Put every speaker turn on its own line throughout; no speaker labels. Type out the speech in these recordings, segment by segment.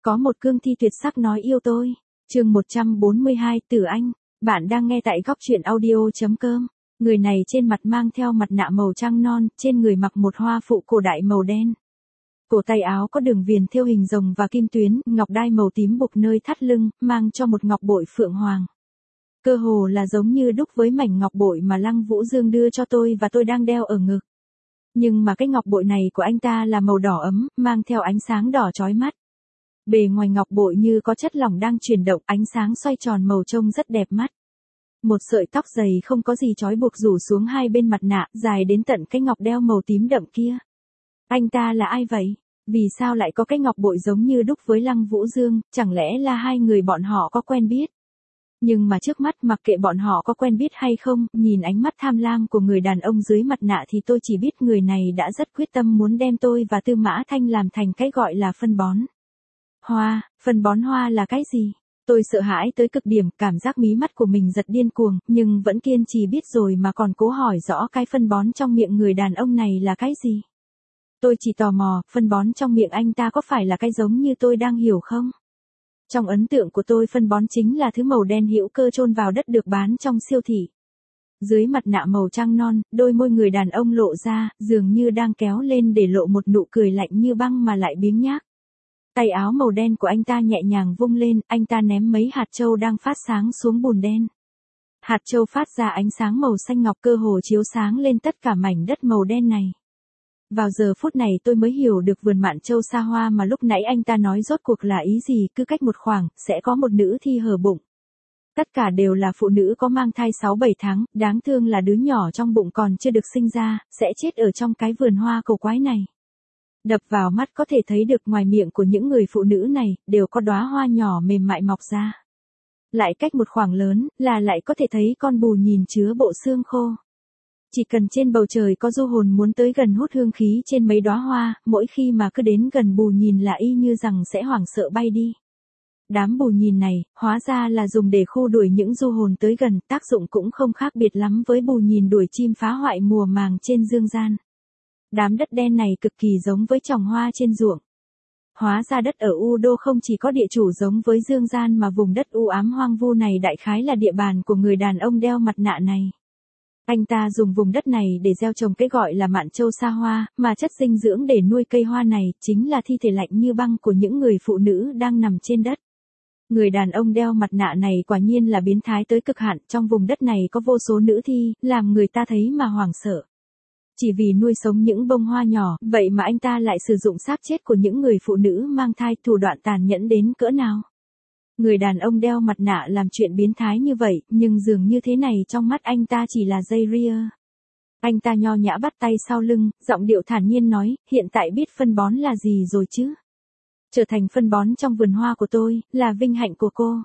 Có một cương thi tuyệt sắc nói yêu tôi. Chương 142 Tử Anh. Bạn đang nghe tại góc truyện audio.com. Người này trên mặt mang theo mặt nạ màu trắng non, trên người mặc một hoa phụ cổ đại màu đen. Cổ tay áo có đường viền thêu hình rồng và kim tuyến, ngọc đai màu tím buộc nơi thắt lưng, mang cho một ngọc bội phượng hoàng. Cơ hồ là giống như đúc với mảnh ngọc bội mà Lăng Vũ Dương đưa cho tôi và tôi đang đeo ở ngực. Nhưng mà cái ngọc bội này của anh ta là màu đỏ ấm, mang theo ánh sáng đỏ chói mắt. Bề ngoài ngọc bội như có chất lỏng đang chuyển động, ánh sáng xoay tròn màu trông rất đẹp mắt. Một sợi tóc dày không có gì trói buộc rủ xuống hai bên mặt nạ, dài đến tận cái ngọc đeo màu tím đậm kia. Anh ta là ai vậy? Vì sao lại có cái ngọc bội giống như đúc với Lăng Vũ Dương, chẳng lẽ là hai người bọn họ có quen biết? Nhưng mà trước mắt mặc kệ bọn họ có quen biết hay không, nhìn ánh mắt tham lam của người đàn ông dưới mặt nạ thì tôi chỉ biết người này đã rất quyết tâm muốn đem tôi và Tư Mã Thanh làm thành cái gọi là phân bón. Hoa, phân bón hoa là cái gì? Tôi sợ hãi tới cực điểm, cảm giác mí mắt của mình giật điên cuồng, nhưng vẫn kiên trì biết rồi mà còn cố hỏi rõ cái phân bón trong miệng người đàn ông này là cái gì. Tôi chỉ tò mò, phân bón trong miệng anh ta có phải là cái giống như tôi đang hiểu không? Trong ấn tượng của tôi phân bón chính là thứ màu đen hữu cơ chôn vào đất được bán trong siêu thị. Dưới mặt nạ màu trắng non, đôi môi người đàn ông lộ ra, dường như đang kéo lên để lộ một nụ cười lạnh như băng mà lại biếng nhác. Tay áo màu đen của anh ta nhẹ nhàng vung lên, anh ta ném mấy hạt châu đang phát sáng xuống bùn đen. Hạt châu phát ra ánh sáng màu xanh ngọc cơ hồ chiếu sáng lên tất cả mảnh đất màu đen này. Vào giờ phút này tôi mới hiểu được vườn mạn châu xa hoa mà lúc nãy anh ta nói rốt cuộc là ý gì, cứ cách một khoảng, sẽ có một nữ thi hở bụng. Tất cả đều là phụ nữ có mang thai 6-7 tháng, đáng thương là đứa nhỏ trong bụng còn chưa được sinh ra, sẽ chết ở trong cái vườn hoa cổ quái này. Đập vào mắt có thể thấy được ngoài miệng của những người phụ nữ này, đều có đóa hoa nhỏ mềm mại mọc ra. Lại cách một khoảng lớn, là lại có thể thấy con bù nhìn chứa bộ xương khô. Chỉ cần trên bầu trời có du hồn muốn tới gần hút hương khí trên mấy đóa hoa, mỗi khi mà cứ đến gần bù nhìn là y như rằng sẽ hoảng sợ bay đi. Đám bù nhìn này, hóa ra là dùng để khu đuổi những du hồn tới gần, tác dụng cũng không khác biệt lắm với bù nhìn đuổi chim phá hoại mùa màng trên dương gian. Đám đất đen này cực kỳ giống với trồng hoa trên ruộng. Hóa ra đất ở U Đô không chỉ có địa chủ giống với dương gian mà vùng đất u ám hoang vu này đại khái là địa bàn của người đàn ông đeo mặt nạ này. Anh ta dùng vùng đất này để gieo trồng cái gọi là mạn châu xa hoa, mà chất dinh dưỡng để nuôi cây hoa này chính là thi thể lạnh như băng của những người phụ nữ đang nằm trên đất. Người đàn ông đeo mặt nạ này quả nhiên là biến thái tới cực hạn, trong vùng đất này có vô số nữ thi, làm người ta thấy mà hoảng sợ. Chỉ vì nuôi sống những bông hoa nhỏ, vậy mà anh ta lại sử dụng xác chết của những người phụ nữ mang thai, thủ đoạn tàn nhẫn đến cỡ nào. Người đàn ông đeo mặt nạ làm chuyện biến thái như vậy, nhưng dường như thế này trong mắt anh ta chỉ là dây ria. Anh ta nho nhã bắt tay sau lưng, giọng điệu thản nhiên nói, hiện tại biết phân bón là gì rồi chứ? Trở thành phân bón trong vườn hoa của tôi, là vinh hạnh của cô.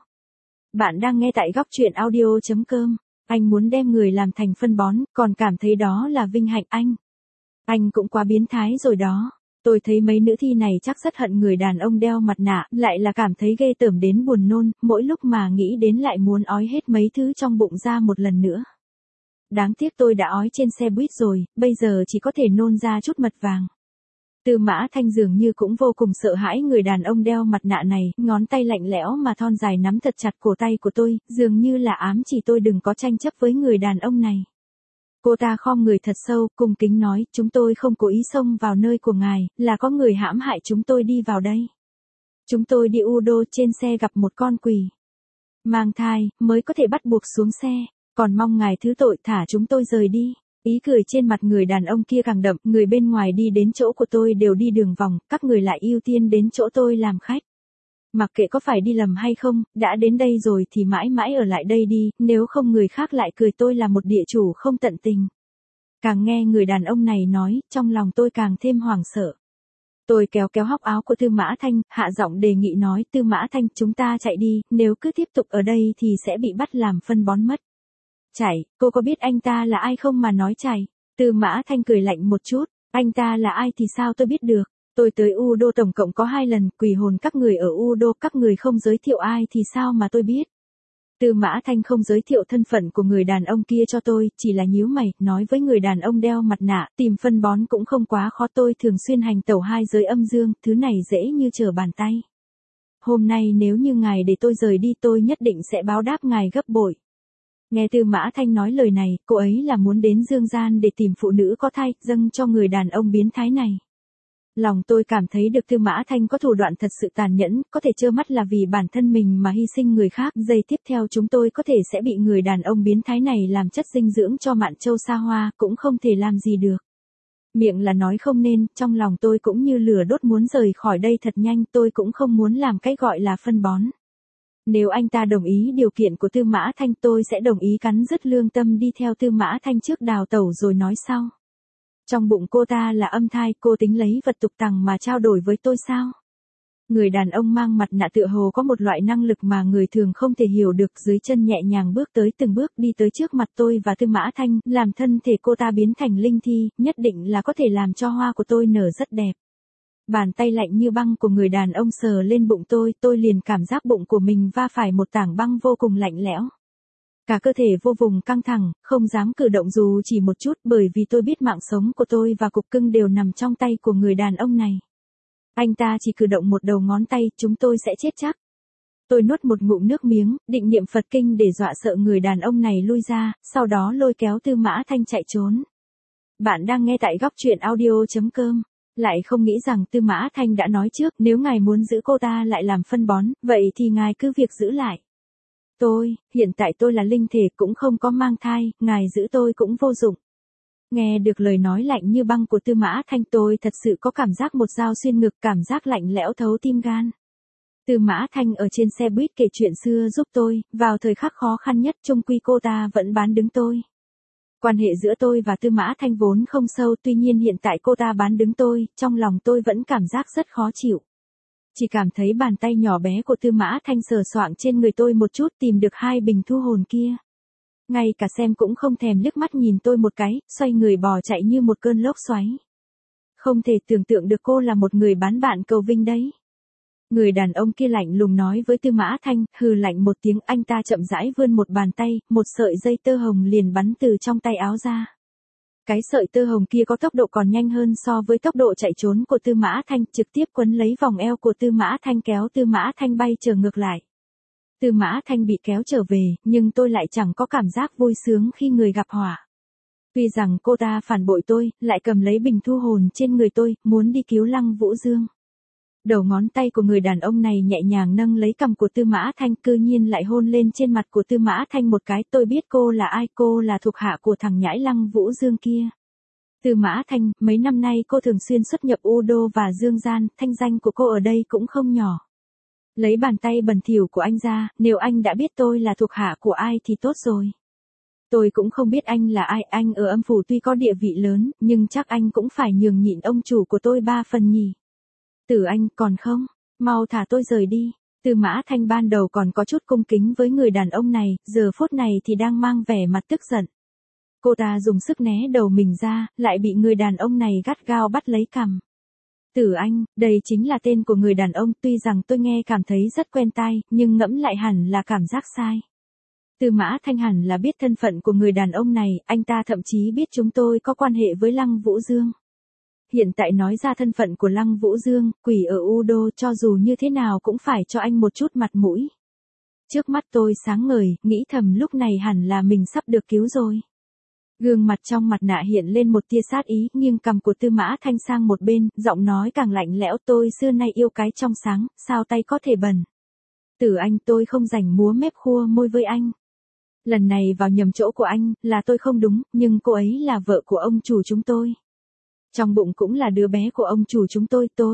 Bạn đang nghe tại góc truyện audio.com. Anh muốn đem người làm thành phân bón, còn cảm thấy đó là vinh hạnh anh. Anh cũng quá biến thái rồi đó. Tôi thấy mấy nữ thi này chắc rất hận người đàn ông đeo mặt nạ, lại là cảm thấy ghê tởm đến buồn nôn, mỗi lúc mà nghĩ đến lại muốn ói hết mấy thứ trong bụng ra một lần nữa. Đáng tiếc tôi đã ói trên xe buýt rồi, bây giờ chỉ có thể nôn ra chút mật vàng. Tư Mã Thanh dường như cũng vô cùng sợ hãi người đàn ông đeo mặt nạ này, ngón tay lạnh lẽo mà thon dài nắm thật chặt cổ tay của tôi, dường như là ám chỉ tôi đừng có tranh chấp với người đàn ông này. Cô ta khom người thật sâu, cung kính nói, chúng tôi không cố ý xông vào nơi của ngài, là có người hãm hại chúng tôi đi vào đây. Chúng tôi đi U Đô, trên xe gặp một con quỷ mang thai, mới có thể bắt buộc xuống xe, còn mong ngài thứ tội thả chúng tôi rời đi. Ý cười trên mặt người đàn ông kia càng đậm, người bên ngoài đi đến chỗ của tôi đều đi đường vòng, các người lại ưu tiên đến chỗ tôi làm khách. Mặc kệ có phải đi lầm hay không, đã đến đây rồi thì mãi mãi ở lại đây đi, nếu không người khác lại cười tôi là một địa chủ không tận tình. Càng nghe người đàn ông này nói, trong lòng tôi càng thêm hoảng sợ. Tôi kéo kéo góc áo của Tư Mã Thanh, hạ giọng đề nghị nói, Tư Mã Thanh, chúng ta chạy đi, nếu cứ tiếp tục ở đây thì sẽ bị bắt làm phân bón mất. Chạy, cô có biết anh ta là ai không mà nói chạy? Tư Mã Thanh cười lạnh một chút, anh ta là ai thì sao tôi biết được? Tôi tới U Đô tổng cộng có 2 lần, quỷ hồn các người ở U Đô, các người không giới thiệu ai thì sao mà tôi biết? Tư Mã Thanh không giới thiệu thân phận của người đàn ông kia cho tôi, chỉ là nhíu mày, nói với người đàn ông đeo mặt nạ, tìm phân bón cũng không quá khó, tôi thường xuyên hành tẩu 2 giới âm dương, thứ này dễ như trở bàn tay. hôm nay nếu như ngài để tôi rời đi tôi nhất định sẽ báo đáp ngài gấp bội. Nghe Tư Mã Thanh nói lời này, cô ấy là muốn đến dương gian để tìm phụ nữ có thai, dâng cho người đàn ông biến thái này. Lòng tôi cảm thấy được Tư Mã Thanh có thủ đoạn thật sự tàn nhẫn, có thể trơ mắt là vì bản thân mình mà hy sinh người khác. Giây tiếp theo chúng tôi có thể sẽ bị người đàn ông biến thái này làm chất dinh dưỡng cho Mạn Châu xa hoa, cũng không thể làm gì được. Miệng là nói không nên, trong lòng tôi cũng như lửa đốt muốn rời khỏi đây thật nhanh, tôi cũng không muốn làm cái gọi là phân bón. Nếu anh ta đồng ý điều kiện của Tư Mã Thanh tôi sẽ đồng ý cắn rứt lương tâm đi theo Tư Mã Thanh trước đào tẩu rồi nói sau. Trong bụng cô ta là âm thai, cô tính lấy vật tục tằng mà trao đổi với tôi sao? Người đàn ông mang mặt nạ tựa hồ có một loại năng lực mà người thường không thể hiểu được, dưới chân nhẹ nhàng bước tới từng bước đi tới trước mặt tôi và Tư Mã Thanh, làm thân thể cô ta biến thành linh thi, nhất định là có thể làm cho hoa của tôi nở rất đẹp. Bàn tay lạnh như băng của người đàn ông sờ lên bụng tôi liền cảm giác bụng của mình va phải một tảng băng vô cùng lạnh lẽo. Cả cơ thể vô cùng căng thẳng, không dám cử động dù chỉ một chút bởi vì tôi biết mạng sống của tôi và cục cưng đều nằm trong tay của người đàn ông này. Anh ta chỉ cử động một đầu ngón tay, chúng tôi sẽ chết chắc. Tôi nuốt một ngụm nước miếng, định niệm Phật kinh để dọa sợ người đàn ông này lui ra, sau đó lôi kéo Tư Mã Thanh chạy trốn. Bạn đang nghe tại góc truyện audio.com. Lại không nghĩ rằng Tư Mã Thanh đã nói trước, nếu ngài muốn giữ cô ta lại làm phân bón, vậy thì ngài cứ việc giữ lại. Hiện tại tôi là linh thể cũng không có mang thai, ngài giữ tôi cũng vô dụng. Nghe được lời nói lạnh như băng của Tư Mã Thanh tôi thật sự có cảm giác một dao xuyên ngực, cảm giác lạnh lẽo thấu tim gan. Tư Mã Thanh ở trên xe buýt kể chuyện xưa giúp tôi, vào thời khắc khó khăn nhất chung quy cô ta vẫn bán đứng tôi. Quan hệ giữa tôi và Tư Mã Thanh vốn không sâu, tuy nhiên hiện tại cô ta bán đứng tôi, trong lòng tôi vẫn cảm giác rất khó chịu. Chỉ cảm thấy bàn tay nhỏ bé của Tư Mã Thanh sờ soạng trên người tôi một chút tìm được 2 bình thu hồn kia. Ngay cả xem cũng không thèm liếc mắt nhìn tôi một cái, xoay người bò chạy như một cơn lốc xoáy. Không thể tưởng tượng được cô là một người bán bạn cầu vinh đấy. Người đàn ông kia lạnh lùng nói với Tư Mã Thanh, hừ lạnh một tiếng, anh ta chậm rãi vươn một bàn tay, một sợi dây tơ hồng liền bắn từ trong tay áo ra. Cái sợi tơ hồng kia có tốc độ còn nhanh hơn so với tốc độ chạy trốn của Tư Mã Thanh, trực tiếp quấn lấy vòng eo của Tư Mã Thanh kéo Tư Mã Thanh bay trở ngược lại. Tư Mã Thanh bị kéo trở về, nhưng tôi lại chẳng có cảm giác vui sướng khi người gặp họa. Tuy rằng cô ta phản bội tôi, lại cầm lấy bình thu hồn trên người tôi, muốn đi cứu Lăng Vũ Dương. Đầu ngón tay của người đàn ông này nhẹ nhàng nâng lấy cằm của Tư Mã Thanh, cư nhiên lại hôn lên trên mặt của Tư Mã Thanh một cái. Tôi biết cô là ai, cô là thuộc hạ của thằng nhãi Lăng Vũ Dương kia. Tư Mã Thanh, mấy năm nay cô thường xuyên xuất nhập U Đô và Dương Gian, thanh danh của cô ở đây cũng không nhỏ. Lấy bàn tay bẩn thỉu của anh ra, nếu anh đã biết tôi là thuộc hạ của ai thì tốt rồi. Tôi cũng không biết anh là ai, anh ở âm phủ tuy có địa vị lớn, nhưng chắc anh cũng phải nhường nhịn ông chủ của tôi 3 phần nhỉ. Tử Anh, còn không? Mau thả tôi rời đi. Tư Mã Thanh ban đầu còn có chút cung kính với người đàn ông này, giờ phút này thì đang mang vẻ mặt tức giận. Cô ta dùng sức né đầu mình ra, lại bị người đàn ông này gắt gao bắt lấy cằm. Tử Anh, đây chính là tên của người đàn ông, tuy rằng tôi nghe cảm thấy rất quen tai, nhưng ngẫm lại hẳn là cảm giác sai. Tư Mã Thanh hẳn là biết thân phận của người đàn ông này, anh ta thậm chí biết chúng tôi có quan hệ với Lăng Vũ Dương. Hiện tại nói ra thân phận của Lăng Vũ Dương, quỷ ở U Đô, cho dù như thế nào cũng phải cho anh một chút mặt mũi. Trước mắt tôi sáng ngời, nghĩ thầm lúc này hẳn là mình sắp được cứu rồi. Gương mặt trong mặt nạ hiện lên một tia sát ý, nghiêng cằm của Tư Mã Thanh sang một bên, giọng nói càng lạnh lẽo, tôi xưa nay yêu cái trong sáng, sao tay có thể bẩn. Tử Anh, tôi không rảnh múa mép khua môi với anh. Lần này vào nhầm chỗ của anh, là tôi không đúng, nhưng cô ấy là vợ của ông chủ chúng tôi. Trong bụng cũng là đứa bé của ông chủ chúng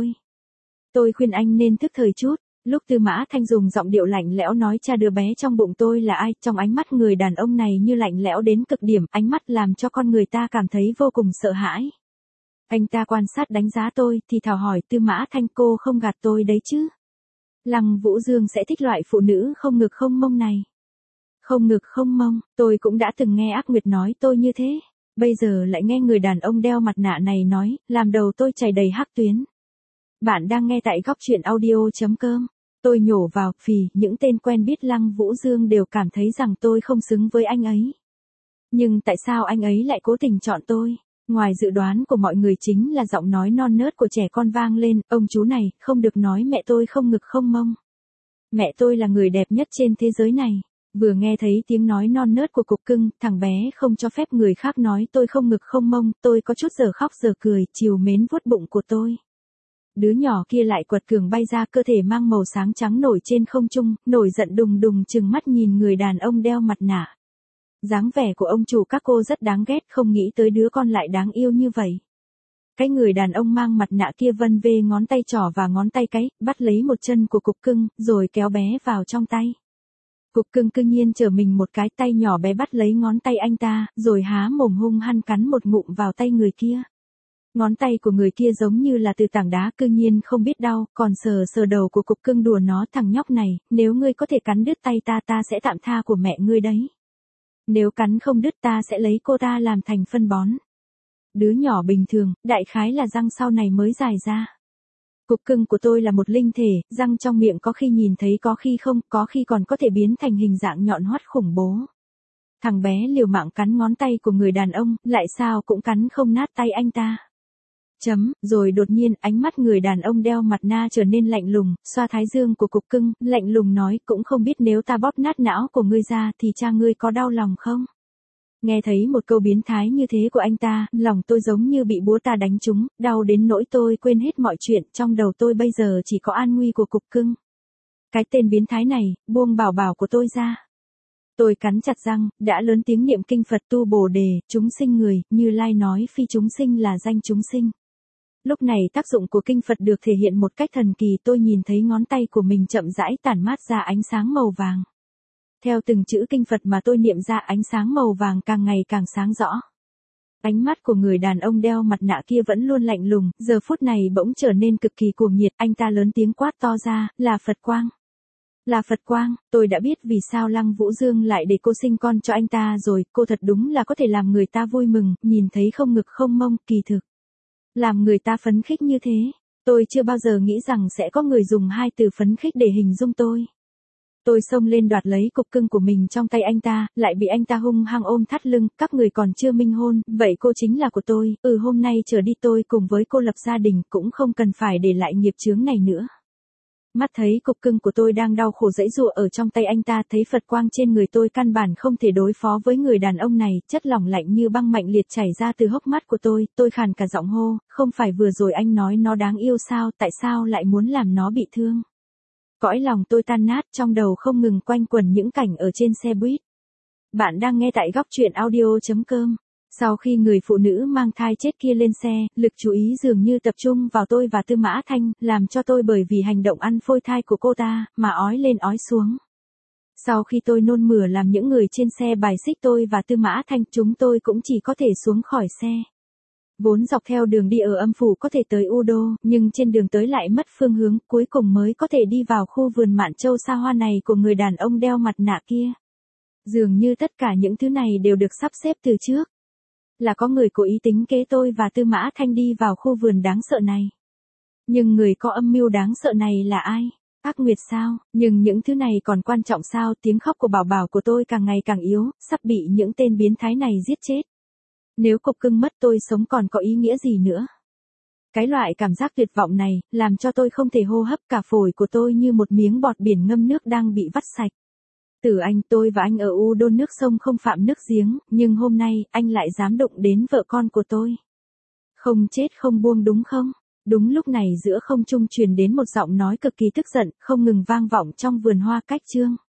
tôi khuyên anh nên thức thời chút. Lúc Tư Mã Thanh dùng giọng điệu lạnh lẽo nói cha đứa bé trong bụng tôi là ai, trong ánh mắt người đàn ông này như lạnh lẽo đến cực điểm, ánh mắt làm cho con người ta cảm thấy vô cùng sợ hãi. Anh ta quan sát đánh giá tôi, thì thào hỏi Tư Mã Thanh, cô không gạt tôi đấy chứ. Lăng Vũ Dương sẽ thích loại phụ nữ không ngực không mông này. Không ngực không mông, tôi cũng đã từng nghe Ác Nguyệt nói tôi như thế. Bây giờ lại nghe người đàn ông đeo mặt nạ này nói, làm đầu tôi chảy đầy hắc tuyến. Bạn đang nghe tại góc truyện audio.com. Tôi nhổ vào, phì, những tên quen biết Lăng Vũ Dương đều cảm thấy rằng tôi không xứng với anh ấy. Nhưng tại sao anh ấy lại cố tình chọn tôi? Ngoài dự đoán của mọi người chính là giọng nói non nớt của trẻ con vang lên, ông chú này, không được nói mẹ tôi không ngực không mông. Mẹ tôi là người đẹp nhất trên thế giới này. Vừa nghe thấy tiếng nói non nớt của cục cưng, thằng bé không cho phép người khác nói tôi không ngực không mông, tôi có chút giờ khóc giờ cười, trìu mến vuốt bụng của tôi. Đứa nhỏ kia lại quật cường bay ra, cơ thể mang màu sáng trắng nổi trên không trung, nổi giận đùng đùng trừng mắt nhìn người đàn ông đeo mặt nạ. Dáng vẻ của ông chủ các cô rất đáng ghét, không nghĩ tới đứa con lại đáng yêu như vậy. Cái người đàn ông mang mặt nạ kia vân vê ngón tay trỏ và ngón tay cái, bắt lấy một chân của cục cưng, rồi kéo bé vào trong tay. Cục cưng cương nhiên trở mình một cái, tay nhỏ bé bắt lấy ngón tay anh ta, rồi há mồm hung hăng cắn một ngụm vào tay người kia. Ngón tay của người kia giống như là từ tảng đá, cương nhiên không biết đau, còn sờ sờ đầu của cục cưng đùa nó, thằng nhóc này, nếu ngươi có thể cắn đứt tay ta sẽ tạm tha của mẹ ngươi đấy. Nếu cắn không đứt ta sẽ lấy cô ta làm thành phân bón. Đứa nhỏ bình thường, đại khái là răng sau này mới dài ra. Cục cưng của tôi là một linh thể, răng trong miệng có khi nhìn thấy có khi không, có khi còn có thể biến thành hình dạng nhọn hoắt khủng bố. Thằng bé liều mạng cắn ngón tay của người đàn ông, lại sao cũng cắn không nát tay anh ta. Rồi đột nhiên ánh mắt người đàn ông đeo mặt nạ trở nên lạnh lùng, xoa thái dương của cục cưng, lạnh lùng nói, cũng không biết nếu ta bóp nát não của ngươi ra thì cha ngươi có đau lòng không? Nghe thấy một câu biến thái như thế của anh ta, lòng tôi giống như bị búa ta đánh trúng, đau đến nỗi tôi quên hết mọi chuyện, trong đầu tôi bây giờ chỉ có an nguy của cục cưng. Cái tên biến thái này, buông bảo bảo của tôi ra. Tôi cắn chặt răng, đã lớn tiếng niệm kinh Phật tu Bồ đề, chúng sinh người, Như Lai nói phi chúng sinh là danh chúng sinh. Lúc này tác dụng của kinh Phật được thể hiện một cách thần kỳ, tôi nhìn thấy ngón tay của mình chậm rãi tản mát ra ánh sáng màu vàng. Theo từng chữ kinh Phật mà tôi niệm ra, ánh sáng màu vàng càng ngày càng sáng rõ. Ánh mắt của người đàn ông đeo mặt nạ kia vẫn luôn lạnh lùng, giờ phút này bỗng trở nên cực kỳ cuồng nhiệt, anh ta lớn tiếng quát to ra, là Phật quang. Là Phật quang, tôi đã biết vì sao Lăng Vũ Dương lại để cô sinh con cho anh ta rồi, cô thật đúng là có thể làm người ta vui mừng, nhìn thấy không ngực không mông, kỳ thực. Làm người ta phấn khích như thế, tôi chưa bao giờ nghĩ rằng sẽ có người dùng hai từ phấn khích để hình dung tôi. Tôi xông lên đoạt lấy cục cưng của mình trong tay anh ta, lại bị anh ta hung hăng ôm thắt lưng, các người còn chưa minh hôn, vậy cô chính là của tôi, hôm nay trở đi tôi cùng với cô lập gia đình, cũng không cần phải để lại nghiệp chướng này nữa. Mắt thấy cục cưng của tôi đang đau khổ giãy giụa ở trong tay anh ta, thấy Phật quang trên người tôi căn bản không thể đối phó với người đàn ông này, chất lỏng lạnh như băng mạnh liệt chảy ra từ hốc mắt của tôi khàn cả giọng hô, không phải vừa rồi anh nói nó đáng yêu sao, tại sao lại muốn làm nó bị thương? Cõi lòng tôi tan nát, trong đầu không ngừng quanh quẩn những cảnh ở trên xe buýt. Bạn đang nghe tại góc truyện audio.com. Sau khi người phụ nữ mang thai chết kia lên xe, lực chú ý dường như tập trung vào tôi và Tư Mã Thanh, làm cho tôi bởi vì hành động ăn phôi thai của cô ta, mà ói lên ói xuống. Sau khi tôi nôn mửa làm những người trên xe bài xích tôi và Tư Mã Thanh, chúng tôi cũng chỉ có thể xuống khỏi xe. Vốn dọc theo đường đi ở âm phủ có thể tới U Đô, nhưng trên đường tới lại mất phương hướng, cuối cùng mới có thể đi vào khu vườn Mạn Châu xa hoa này của người đàn ông đeo mặt nạ kia. Dường như tất cả những thứ này đều được sắp xếp từ trước. Là có người cố ý tính kế tôi và Tư Mã Thanh đi vào khu vườn đáng sợ này. Nhưng người có âm mưu đáng sợ này là ai? Ác Nguyệt sao? Nhưng những thứ này còn quan trọng sao? Tiếng khóc của bảo bảo của tôi càng ngày càng yếu, sắp bị những tên biến thái này giết chết. Nếu cục cưng mất tôi sống còn có ý nghĩa gì nữa? Cái loại cảm giác tuyệt vọng này, làm cho tôi không thể hô hấp, cả phổi của tôi như một miếng bọt biển ngâm nước đang bị vắt sạch. Tử Anh, tôi và anh ở U Đô nước sông không phạm nước giếng, nhưng hôm nay, anh lại dám đụng đến vợ con của tôi. Không chết không buông đúng không? Đúng lúc này giữa không trung truyền đến một giọng nói cực kỳ tức giận, không ngừng vang vọng trong vườn hoa cách chương.